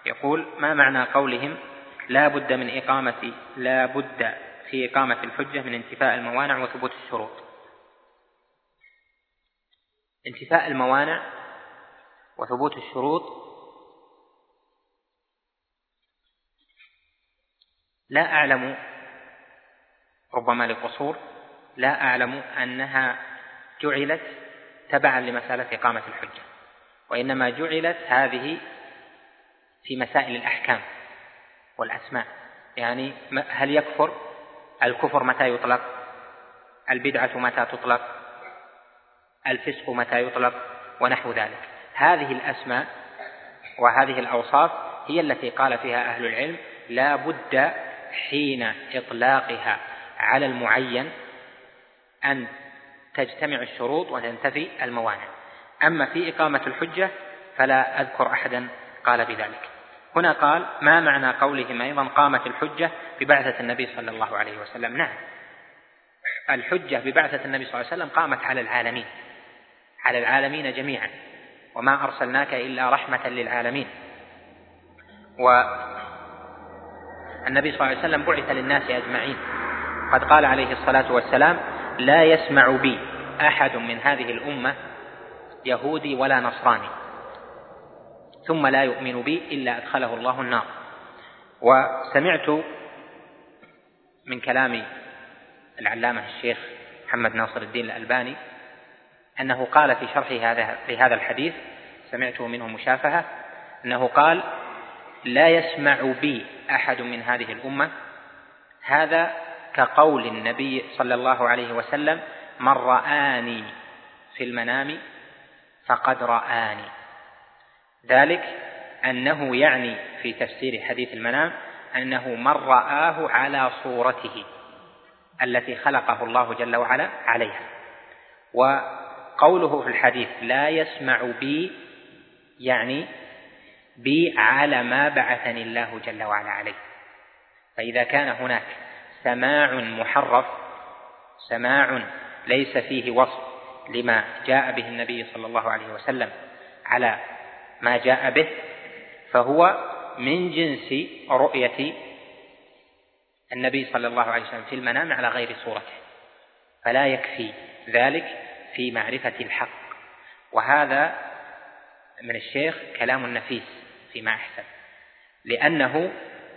يقول: ما معنى قولهم لا بد في إقامة الحجة من انتفاء الموانع وثبوت الشروط؟ انتفاء الموانع وثبوت الشروط لا أعلم، ربما لقصور، لا أعلم أنها جعلت تبعا لمسألة إقامة الحجة، وإنما جعلت هذه في مسائل الأحكام والأسماء. يعني هل يكفر؟ الكفر متى يطلق؟ البدعة متى تطلق؟ الفسق متى يطلق؟ ونحو ذلك. هذه الأسماء وهذه الأوصاف هي التي قال فيها أهل العلم لا بد حين إطلاقها على المعين أن تجتمع الشروط وتنتفي الموانع. أما في إقامة الحجة فلا أذكر أحدا قال بذلك. هنا قال: ما معنى قولهم أيضا قامت الحجة ببعثة النبي صلى الله عليه وسلم؟ نعم، الحجة ببعثة النبي صلى الله عليه وسلم قامت على العالمين جميعا، وما أرسلناك إلا رحمة للعالمين. والنبي صلى الله عليه وسلم بعث للناس أجمعين. قد قال عليه الصلاة والسلام: لا يسمع بي أحد من هذه الأمة يهودي ولا نصراني ثم لا يؤمن بي إلا أدخله الله النار. وسمعت من كلام العلامة الشيخ محمد ناصر الدين الألباني أنه قال في شرحه لهذا الحديث، سمعته منه مشافهة، أنه قال: لا يسمع بي أحد من هذه الأمة، هذا كقول النبي صلى الله عليه وسلم: من رآني في المنام فقد رآني. ذلك أنه يعني في تفسير حديث المنام أنه من رآه على صورته التي خلقه الله جل وعلا عليها. وقوله في الحديث لا يسمع بي يعني بي على ما بعثني الله جل وعلا عليه. فإذا كان هناك سماع محرف، سماع ليس فيه وصف لما جاء به النبي صلى الله عليه وسلم على ما جاء به، فهو من جنس رؤية النبي صلى الله عليه وسلم في المنام على غير صورته، فلا يكفي ذلك في معرفة الحق. وهذا من الشيخ كلام نفيس فيما أحسن، لأنه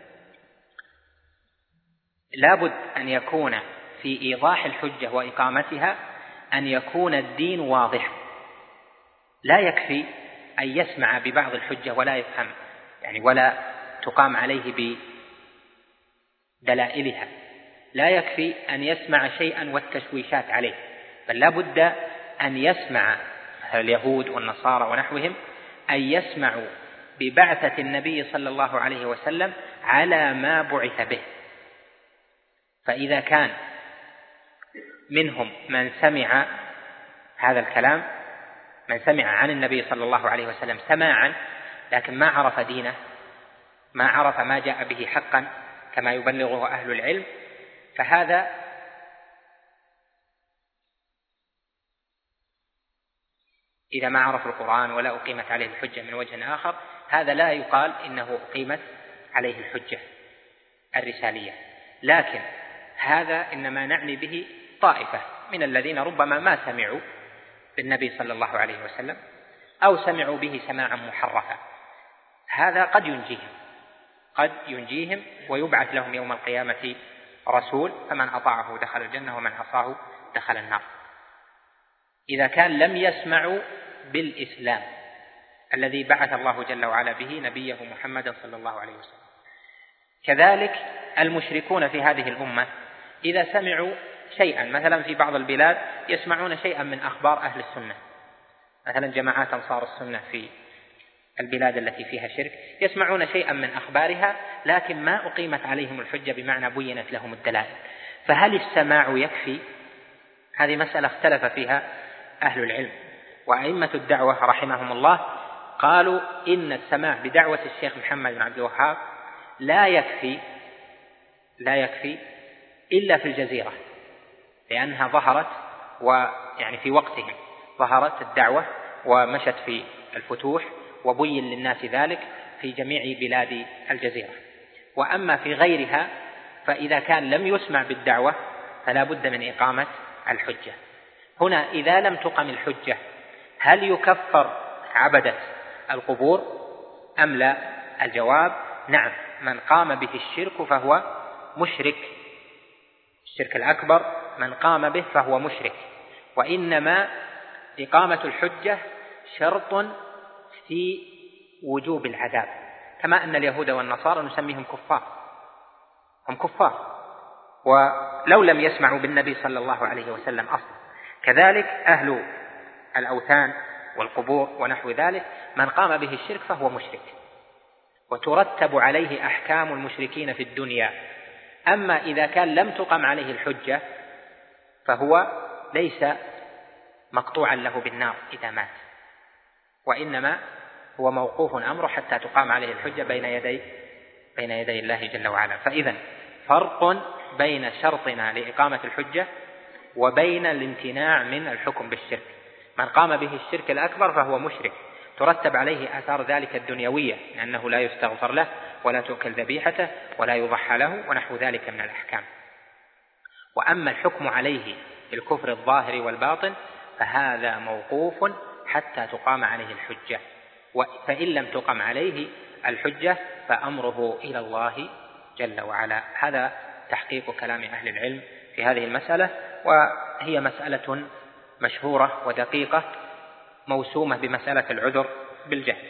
لابد أن يكون في إيضاح الحجة وإقامتها أن يكون الدين واضح. لا يكفي أن يسمع ببعض الحجة ولا يفهم، يعني ولا تقام عليه بدلائلها. لا يكفي أن يسمع شيئا والتشويشات عليه، بل لا بد أن يسمع اليهود والنصارى ونحوهم أن يسمعوا ببعثة النبي صلى الله عليه وسلم على ما بعث به. فإذا كان منهم من سمع هذا الكلام، من سمع عن النبي صلى الله عليه وسلم سماعا لكن ما عرف دينه، ما عرف ما جاء به حقا كما يبلغه أهل العلم، فهذا إذا ما عرف القرآن ولا أقيمت عليه الحجة من وجه آخر، هذا لا يقال إنه أقيمت عليه الحجة الرسالية. لكن هذا إنما نعني به طائفة من الذين ربما ما سمعوا بالنبي صلى الله عليه وسلم أو سمعوا به سماعا محرفا. هذا قد ينجيهم ويبعث لهم يوم القيامة رسول، فمن أطاعه دخل الجنة ومن عصاه دخل النار. إذا كان لم يسمعوا بالإسلام الذي بعث الله جل وعلا به نبيه محمد صلى الله عليه وسلم. كذلك المشركون في هذه الأمة إذا سمعوا شيئا، مثلا في بعض البلاد يسمعون شيئا من أخبار أهل السنة، مثلا جماعات أنصار السنة في البلاد التي فيها شرك، يسمعون شيئا من أخبارها لكن ما أقيمت عليهم الحجة بمعنى بينت لهم الدلائل، فهل السماع يكفي؟ هذه مسألة اختلف فيها أهل العلم. وأئمة الدعوة رحمهم الله قالوا إن السماع بدعوة الشيخ محمد بن عبد الوهاب لا يكفي إلا في الجزيرة، لأنها ظهرت ويعني في وقتهم ظهرت الدعوة ومشت في الفتوح وبين للناس ذلك، في جميع بلاد الجزيرة. وأما في غيرها فإذا كان لم يسمع بالدعوة فلا بد من إقامة الحجة. هنا إذا لم تقم الحجة هل يكفر عبدة القبور أم لا؟ الجواب نعم، من قام به الشرك فهو مشرك، الشرك الأكبر من قام به فهو مشرك. وإنما إقامة الحجة شرط في وجوب العذاب، كما أن اليهود والنصارى نسميهم كفار، هم كفار ولو لم يسمعوا بالنبي صلى الله عليه وسلم أصلا. كذلك أهل الأوثان والقبور ونحو ذلك من قام به الشرك فهو مشرك، وترتب عليه أحكام المشركين في الدنيا. أما إذا كان لم تقم عليه الحجة فهو ليس مقطوعا له بالنار إذا مات، وإنما هو موقوف أمره حتى تقام عليه الحجة بين يدي الله جل وعلا. فإذا فرق بين شرطنا لإقامة الحجة وبين الامتناع من الحكم بالشرك. من قام به الشرك الأكبر فهو مشرك، ترتب عليه آثار ذلك الدنيوية، لأنه لا يستغفر له ولا تؤكل ذبيحته ولا يضحى له ونحو ذلك من الأحكام. وأما الحكم عليه بالكفر الظاهر والباطن فهذا موقوف حتى تقام عليه الحجة، فإن لم تقم عليه الحجة فأمره إلى الله جل وعلا. هذا تحقيق كلام أهل العلم في هذه المسألة، وهي مسألة مشهورة ودقيقة موسومة بمسألة العذر بالجهل.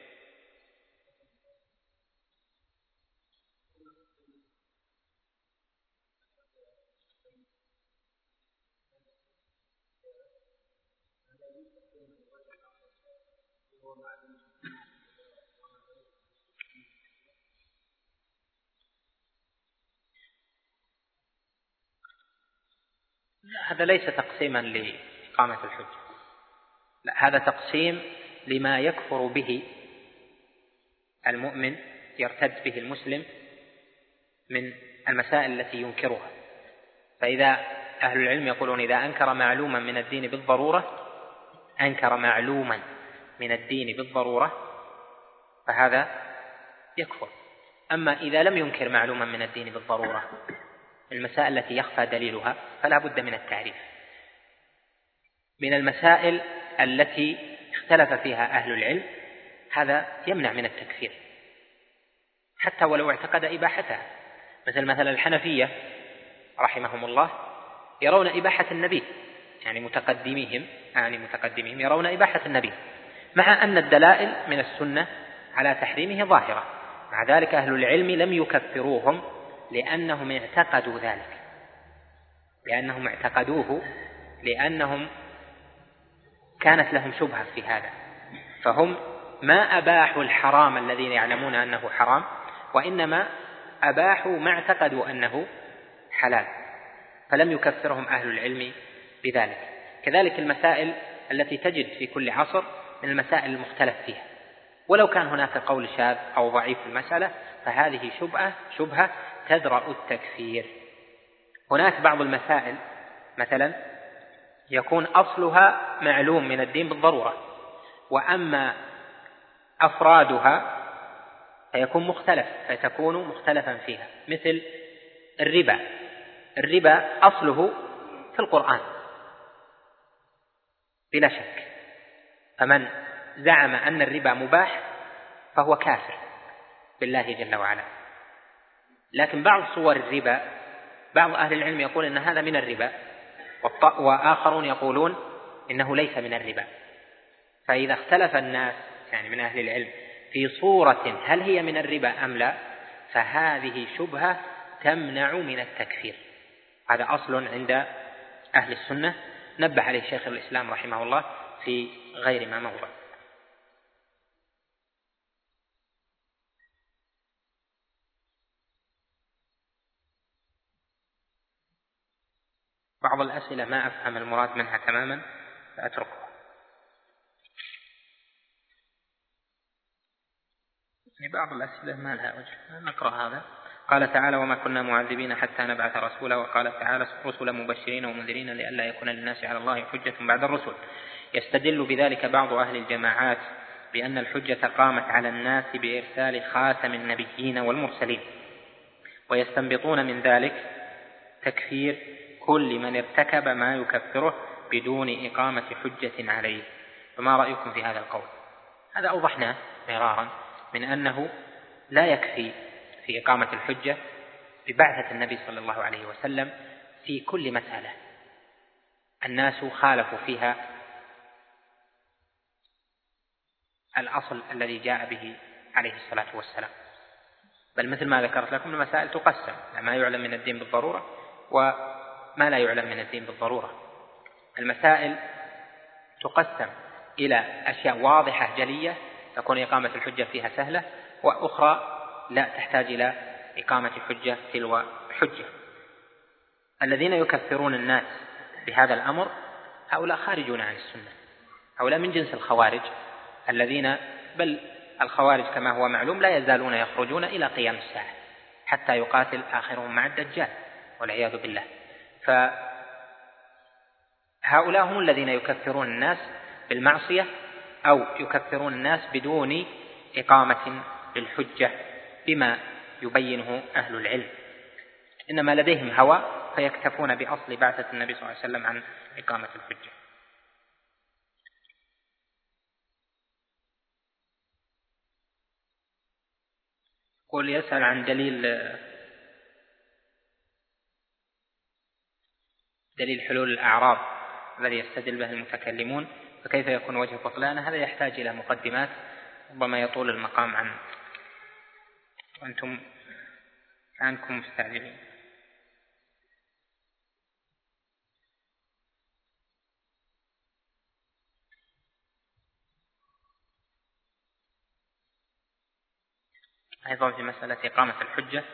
هذا ليس تقسيما لإقامة الحجة، لا، هذا تقسيم لما يكفر به المؤمن، يرتد به المسلم من المسائل التي ينكرها. فإذا أهل العلم يقولون إذا أنكر معلوما من الدين بالضرورة، أنكر معلوما من الدين بالضرورة فهذا يكفر. أما إذا لم ينكر معلوما من الدين بالضرورة، المسائل التي يخفى دليلها فلا بد من التعريف. من المسائل التي اختلف فيها أهل العلم هذا يمنع من التكفير حتى ولو اعتقد إباحتها، مثل الحنفية رحمهم الله يرون إباحة النبي، يعني متقدميهم يرون إباحة النبي، مع أن الدلائل من السنة على تحريمه ظاهرة. مع ذلك أهل العلم لم يكفروهم لأنهم اعتقدوا ذلك، لأنهم اعتقدوه، لأنهم كانت لهم شبهة في هذا، فهم ما أباحوا الحرام الذين يعلمون أنه حرام، وإنما أباحوا ما اعتقدوا أنه حلال، فلم يكفرهم أهل العلم بذلك. كذلك المسائل التي تجد في كل عصر من المسائل المختلف فيها، ولو كان هناك قول شاذ أو ضعيف في المسألة فهذه شبهة تدرأ التكفير. هناك بعض المسائل مثلا يكون أصلها معلوم من الدين بالضرورة، وأما أفرادها فيكون مختلف، فتكون مختلفا فيها، مثل الربا أصله في القرآن بلا شك، فمن زعم أن الربا مباح فهو كافر بالله جل وعلا. لكن بعض صور الربا بعض أهل العلم يقول إن هذا من الربا، وآخرون يقولون إنه ليس من الربا. فإذا اختلف الناس يعني من أهل العلم في صورة هل هي من الربا أم لا، فهذه شبهة تمنع من التكفير. هذا أصل عند أهل السنة نبه عليه شيخ الإسلام رحمه الله في غير ما موضع. بعض الأسئلة ما أفهم المراد منها تماما فأتركها. بعض الأسئلة ما لها وجه، نقرأ هذا. قال تعالى: وما كنا معذبين حتى نبعث رسولا. وقال تعالى: رسلا مبشرين ومنذرين لئلا يكون للناس على الله حجة بعد الرسل. يستدل بذلك بعض أهل الجماعات بأن الحجة قامت على الناس بإرسال خاتم النبيين والمرسلين، ويستنبطون من ذلك تكفير كل من ارتكب ما يكفره بدون إقامة حجة عليه. فما رأيكم في هذا القول؟ هذا أوضحناه مرارا من أنه لا يكفي في إقامة الحجة ببعثة النبي صلى الله عليه وسلم في كل مسألة الناس خالفوا فيها الأصل الذي جاء به عليه الصلاة والسلام، بل مثل ما ذكرت لكم المسائل تقسم ما يعلم من الدين بالضرورة وما لا يعلم من الدين بالضرورة. المسائل تقسم إلى أشياء واضحة جلية تكون إقامة الحجة فيها سهلة، وأخرى لا تحتاج إلى إقامة حجة تلو حجة. الذين يكفرون الناس بهذا الأمر هؤلاء خارجون عن السنة، هؤلاء من جنس الخوارج الذين بل الخوارج كما هو معلوم لا يزالون يخرجون إلى قيام الساعة حتى يقاتل آخرهم مع الدجال والعياذ بالله. فهؤلاء هم الذين يكفرون الناس بالمعصية أو يكفرون الناس بدون إقامة للحجة بما يبينه أهل العلم، إنما لديهم هوى فيكتفون بأصل بعثة النبي صلى الله عليه وسلم عن إقامة الحجة. قل يسأل عن دليل حلول الأعراض الذي يستدل به المتكلمون، فكيف يكون وجه بطلانه؟ هذا يحتاج إلى مقدمات ربما يطول المقام عنه وأنتم عنكم مستعجلين. أيضا في مسألة إقامة الحجة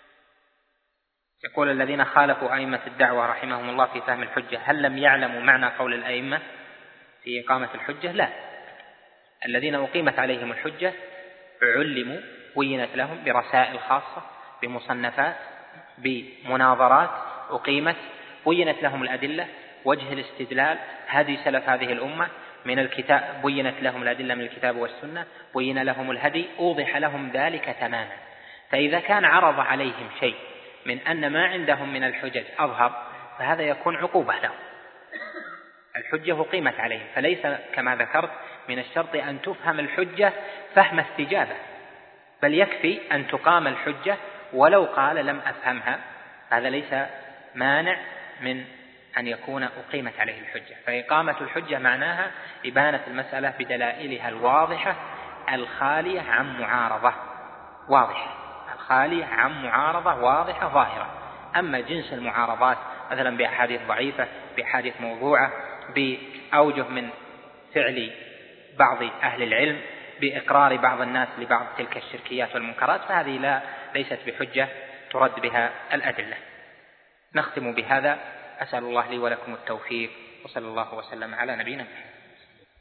يقول الذين خالفوا أئمة الدعوة رحمهم الله في فهم الحجة هل لم يعلموا معنى قول الأئمة في إقامة الحجة؟ لا، الذين أقيمت عليهم الحجة علموا بينت لهم برسائل خاصة بمصنفات بمناظرات أقيمت بينت لهم الأدلة وجه الاستدلال هدي سلف هذه الأمة من الكتاب، بينت لهم الأدلة من الكتاب والسنة، بين لهم الهدي، أوضح لهم ذلك تماما. فإذا كان عرض عليهم شيء من أن ما عندهم من الحجج أظهر فهذا يكون عقوبة لهم. الحجة أقيمت عليهم، فليس كما ذكرت من الشرط أن تفهم الحجة فهم استجابة، بل يكفي أن تقام الحجة ولو قال لم أفهمها، هذا ليس مانع من أن يكون أقيمت عليه الحجة. فإقامة الحجة معناها إبانة المسألة بدلائلها الواضحة الخالية عن معارضة واضحة، الخالية عن معارضة واضحة ظاهرة. أما جنس المعارضات مثلا بأحاديث ضعيفة بأحاديث موضوعة بأوجه من فعل بعض أهل العلم بإقرار بعض الناس لبعض تلك الشركيات والمنكرات، فهذه ليست بحجة ترد بها الأدلة. نختم بهذا، أسأل الله لي ولكم التوفيق، وصلى الله وسلم على نبينا محمد.